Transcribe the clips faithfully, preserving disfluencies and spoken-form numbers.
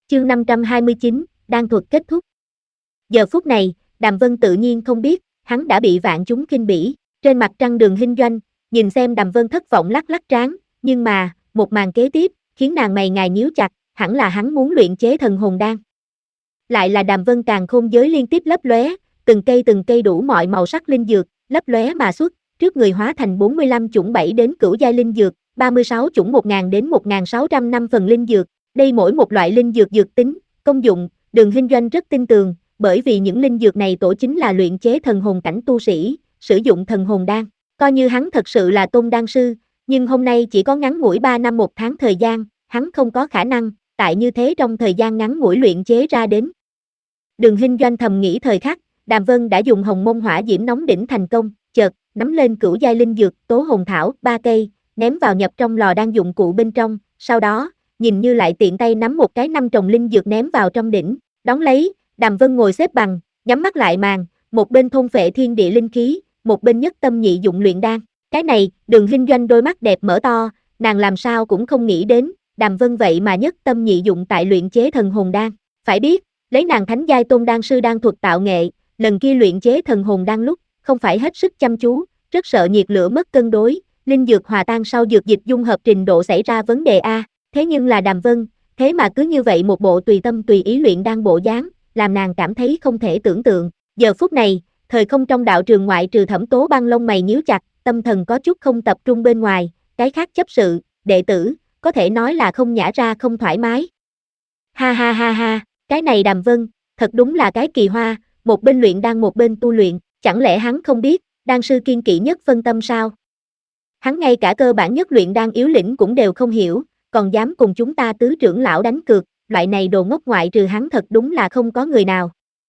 Chương năm trăm hai mươi chín, đan thuật kết thúc. Giờ phút này, Đàm Vân tự nhiên không biết, hắn đã bị vạn chúng khinh bỉ. Trên mặt trăng Đường Hinh Doanh, nhìn xem Đàm Vân thất vọng lắc lắc trán, nhưng mà, một màn kế tiếp, khiến nàng mày ngài nhíu chặt, hẳn là hắn muốn luyện chế thần hồn đan. Lại là Đàm Vân càn khôn giới liên tiếp lấp lóe, từng cây từng cây đủ mọi màu sắc linh dược, lấp lóe mà xuất, trước người hóa thành bốn mươi lăm chủng bảy đến cửu giai linh dược, ba mươi sáu chủng một nghìn đến một nghìn sáu trăm năm phần linh dược. Đây mỗi một loại linh dược dược tính, công dụng, Đường Hinh Doanh rất tin tường, bởi vì những linh dược này tổ chính là luyện chế thần hồn cảnh tu sĩ, sử dụng thần hồn đan. Coi như hắn thật sự là tôn đan sư, nhưng hôm nay chỉ có ngắn ngủi ba năm một tháng thời gian, hắn không có khả năng, tại như thế trong thời gian ngắn ngủi luyện chế ra đến. Đường Hinh Doanh thầm nghĩ thời khắc, Đàm Vân đã dùng hồng môn hỏa diễm nóng đỉnh thành công, chợt, nắm lên cửu giai linh dược, tố hồn thảo, ba cây, ném vào nhập trong lò đan dụng cụ bên trong, sau đó, nhìn như lại tiện tay nắm một cái năm trồng linh dược ném vào trong đỉnh, đón lấy, Đàm Vân ngồi xếp bằng, nhắm mắt lại màn, một bên thôn phệ thiên địa linh khí, một bên nhất tâm nhị dụng luyện đan. Cái này, Đường Hinh Doanh đôi mắt đẹp mở to, nàng làm sao cũng không nghĩ đến, Đàm Vân vậy mà nhất tâm nhị dụng tại luyện chế thần hồn đan. Phải biết, lấy nàng thánh giai tôn đan sư đan thuật tạo nghệ, lần kia luyện chế thần hồn đan lúc, không phải hết sức chăm chú, rất sợ nhiệt lửa mất cân đối, linh dược hòa tan sau dược dịch dung hợp trình độ xảy ra vấn đề a. Thế nhưng là Đàm Vân, thế mà cứ như vậy một bộ tùy tâm tùy ý luyện đan bộ dáng, làm nàng cảm thấy không thể tưởng tượng. Giờ phút này, thời không trong đạo trường ngoại trừ Thẩm Tố Băng lông mày nhíu chặt, tâm thần có chút không tập trung bên ngoài, cái khác chấp sự, đệ tử, có thể nói là không nhả ra không thoải mái. Ha ha ha ha, cái này Đàm Vân, thật đúng là cái kỳ hoa, một bên luyện đan một bên tu luyện, chẳng lẽ hắn không biết, đan sư kiên kỵ nhất phân tâm sao? Hắn ngay cả cơ bản nhất luyện đan yếu lĩnh cũng đều không hiểu, còn dám cùng chúng ta tứ trưởng lão đánh cược, loại này đồ ngốc ngoại trừ hắn thật đúng là không có người nào.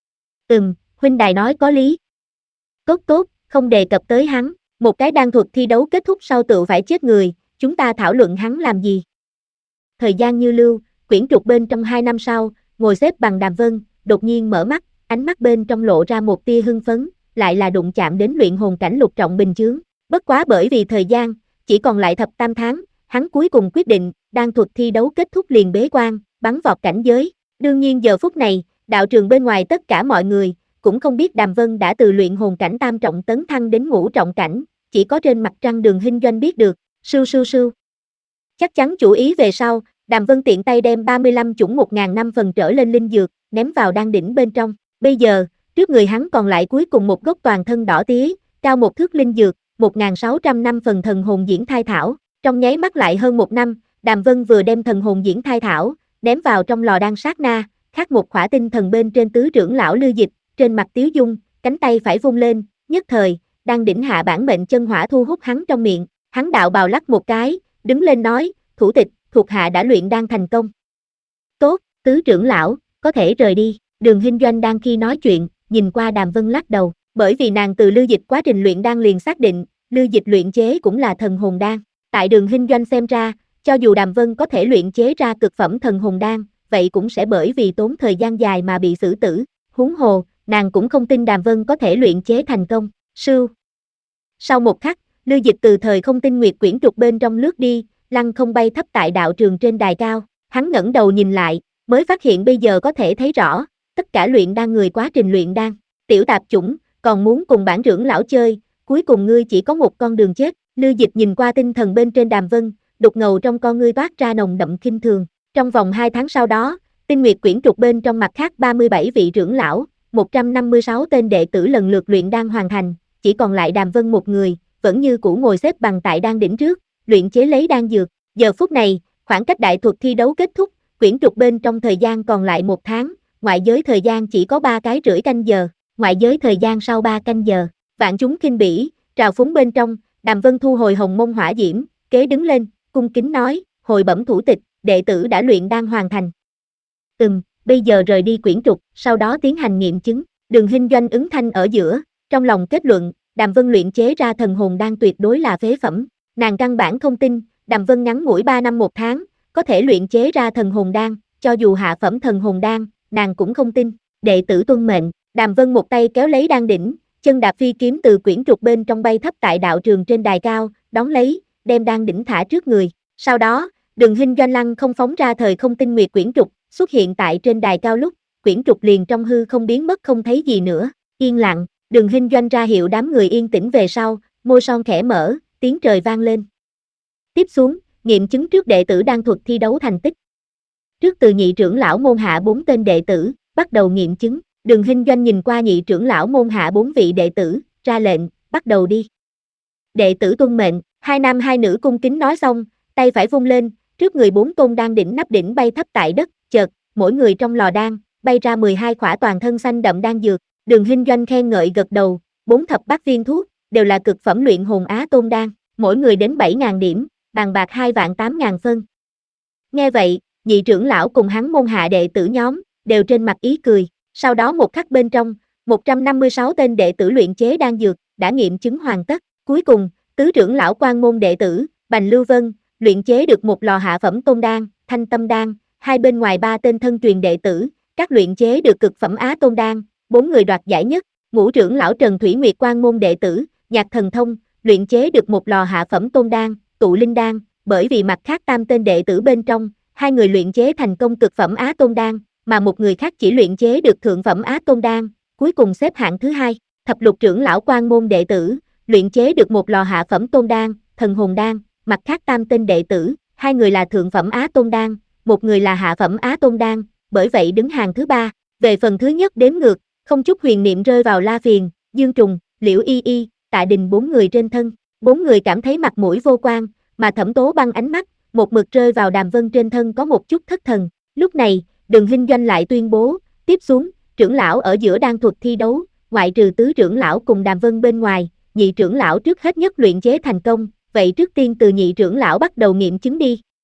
Ừm, huynh đài nói có lý. Tốt tốt, không đề cập tới hắn, một cái đan thuật thi đấu kết thúc sau tự phải chết người, chúng ta thảo luận hắn làm gì? Thời gian như lưu, quyển trục bên trong hai năm sau, ngồi xếp bằng Đàm Vân, đột nhiên mở mắt, ánh mắt bên trong lộ ra một tia hưng phấn, lại là đụng chạm đến luyện hồn cảnh lục trọng bình chướng. Bất quá bởi vì thời gian, chỉ còn lại thập tam tháng, hắn cuối cùng quyết định, đan thuật thi đấu kết thúc liền bế quan, bắn vọt cảnh giới. Đương nhiên giờ phút này, đạo trường bên ngoài tất cả mọi người, cũng không biết Đàm Vân đã từ luyện hồn cảnh tam trọng tấn thăng đến ngũ trọng cảnh, chỉ có trên mặt trăng Đường Hinh Doanh biết được, sưu sưu sưu. Chắc chắn chủ ý về sau, Đàm Vân tiện tay đem ba mươi lăm chủng một nghìn năm phần trở lên linh dược, ném vào đan đỉnh bên trong. Bây giờ, trước người hắn còn lại cuối cùng một gốc toàn thân đỏ tía, cao một thước linh dược, một nghìn sáu trăm năm phần thần hồn diễn thai thảo. Trong nháy mắt lại hơn một năm, Đàm Vân vừa đem thần hồn diễn thai thảo, ném vào trong lò đan sát na, khắc một khỏa tinh thần bên trên tứ trưởng lão Lưu Dịch, trên mặt tiếu dung, cánh tay phải vung lên, nhất thời, đan đỉnh hạ bản mệnh chân hỏa thu hút hắn trong miệng, hắn đạo bào lắc một cái, đứng lên nói, thủ tịch, thuộc hạ đã luyện đan thành công. Tốt, tứ trưởng lão, có thể rời đi. Đường Hinh Doanh đang khi nói chuyện, nhìn qua Đàm Vân lắc đầu, bởi vì nàng từ Lưu Dịch quá trình luyện đan liền xác định, Lưu Dịch luyện chế cũng là thần hồn đan. Tại Đường Hinh Doanh xem ra, cho dù Đàm Vân có thể luyện chế ra cực phẩm thần hồn đan, vậy cũng sẽ bởi vì tốn thời gian dài mà bị xử tử. Huống hồ, nàng cũng không tin Đàm Vân có thể luyện chế thành công. Sưu. Sau một khắc, Lưu Dịch từ thời không tinh nguyệt quyển trục bên trong lướt đi, lăng không bay thấp tại đạo trường trên đài cao. Hắn ngẩng đầu nhìn lại, mới phát hiện bây giờ có thể thấy rõ, tất cả luyện đan người quá trình luyện đan. Tiểu tạp chủng, còn muốn cùng bản trưởng lão chơi, cuối cùng ngươi chỉ có một con đường chết. Lưu Dịch nhìn qua tinh thần bên trên Đàm Vân, đục ngầu trong con ngươi toát ra nồng đậm khinh thường. Trong vòng hai tháng sau đó, tinh nguyệt quyển trục bên trong mặt khác ba mươi bảy vị trưởng lão, một trăm năm mươi sáu tên đệ tử lần lượt luyện đan hoàn thành, chỉ còn lại Đàm Vân một người, vẫn như cũ ngồi xếp bằng tại đan đỉnh trước, luyện chế lấy đan dược. Giờ phút này, khoảng cách đại thuật thi đấu kết thúc, quyển trục bên trong thời gian còn lại một tháng, ngoại giới thời gian chỉ có ba cái rưỡi canh giờ, ngoại giới thời gian sau ba canh giờ. Vạn chúng khinh bỉ, trào phúng bên trong, Đàm Vân thu hồi hồng môn hỏa diễm, kế đứng lên, cung kính nói, hồi bẩm thủ tịch, đệ tử đã luyện đan hoàn thành. Ừm, bây giờ rời đi quyển trục, sau đó tiến hành nghiệm chứng. Đường Hinh Doanh ứng thanh ở giữa, trong lòng kết luận, Đàm Vân luyện chế ra thần hồn đan tuyệt đối là phế phẩm. Nàng căn bản không tin, Đàm Vân ngắn ngủi ba năm một tháng, có thể luyện chế ra thần hồn đan, cho dù hạ phẩm thần hồn đan, nàng cũng không tin. Đệ tử tuân mệnh, Đàm Vân một tay kéo lấy đan đỉnh, chân đạp phi kiếm từ quyển trục bên trong bay thấp tại đạo trường trên đài cao, đón lấy, đem đan đỉnh thả trước người. Sau đó, Đường Hinh Doanh lăng không phóng ra thời không tinh nguyệt quyển trục, xuất hiện tại trên đài cao lúc, quyển trục liền trong hư không biến mất không thấy gì nữa. Yên lặng, Đường Hinh Doanh ra hiệu đám người yên tĩnh về sau, môi son khẽ mở, tiếng trời vang lên. Tiếp xuống, nghiệm chứng trước đệ tử đang thuật thi đấu thành tích. Trước từ nhị trưởng lão môn hạ bốn tên đệ tử, bắt đầu nghiệm chứng. Đường Hinh Doanh nhìn qua nhị trưởng lão môn hạ bốn vị đệ tử, ra lệnh, bắt đầu đi. Đệ tử tuân mệnh, hai nam hai nữ cung kính nói xong, tay phải vung lên, trước người bốn tôn đan đỉnh nắp đỉnh bay thấp tại đất, chợt, mỗi người trong lò đan, bay ra mười hai khỏa toàn thân xanh đậm đan dược. Đường Hinh Doanh khen ngợi gật đầu, bốn thập bát viên thuốc, đều là cực phẩm luyện hồn á tôn đan, mỗi người đến bảy nghìn điểm, bàn bạc hai vạn tám nghìn phân. Nghe vậy, nhị trưởng lão cùng hắn môn hạ đệ tử nhóm, đều trên mặt ý cười, sau đó một khắc bên trong, một trăm năm mươi sáu tên đệ tử luyện chế đan dược, đã nghiệm chứng hoàn tất. Cuối cùng, tứ trưởng lão quan môn đệ tử, Bành Lưu Vân, luyện chế được một lò hạ phẩm tôn đan, Thanh Tâm đan, hai bên ngoài ba tên thân truyền đệ tử, các luyện chế được cực phẩm á tôn đan, bốn người đoạt giải nhất. Ngũ trưởng lão Trần Thủy Nguyệt quan môn đệ tử, Nhạc Thần Thông, luyện chế được một lò hạ phẩm tôn đan, Tụ Linh đan, bởi vì mặt khác tam tên đệ tử bên trong, hai người luyện chế thành công cực phẩm á tôn đan, mà một người khác chỉ luyện chế được thượng phẩm á tôn đan, cuối cùng xếp hạng thứ hai. Thập lục trưởng lão quan môn đệ tử, luyện chế được một lò hạ phẩm tôn đan, Thần Hồn đan, mặt khác tam tên đệ tử, hai người là thượng phẩm á tôn đan, một người là hạ phẩm á tôn đan, bởi vậy đứng hàng thứ ba. Về phần thứ nhất đếm ngược, không chút huyền niệm rơi vào La Phiền, Dương Trùng, Liễu Y Y, Tạ Đình bốn người trên thân. Bốn người cảm thấy mặt mũi vô quan, mà Thẩm Tố Băng ánh mắt, một mực rơi vào Đàm Vân trên thân có một chút thất thần. Lúc này, Đường Hinh Doanh lại tuyên bố, tiếp xuống, trưởng lão ở giữa đang thuật thi đấu, ngoại trừ tứ trưởng lão cùng Đàm Vân bên ngoài, nhị trưởng lão trước hết nhất luyện chế thành công, vậy trước tiên từ nhị trưởng lão bắt đầu nghiệm chứng đi.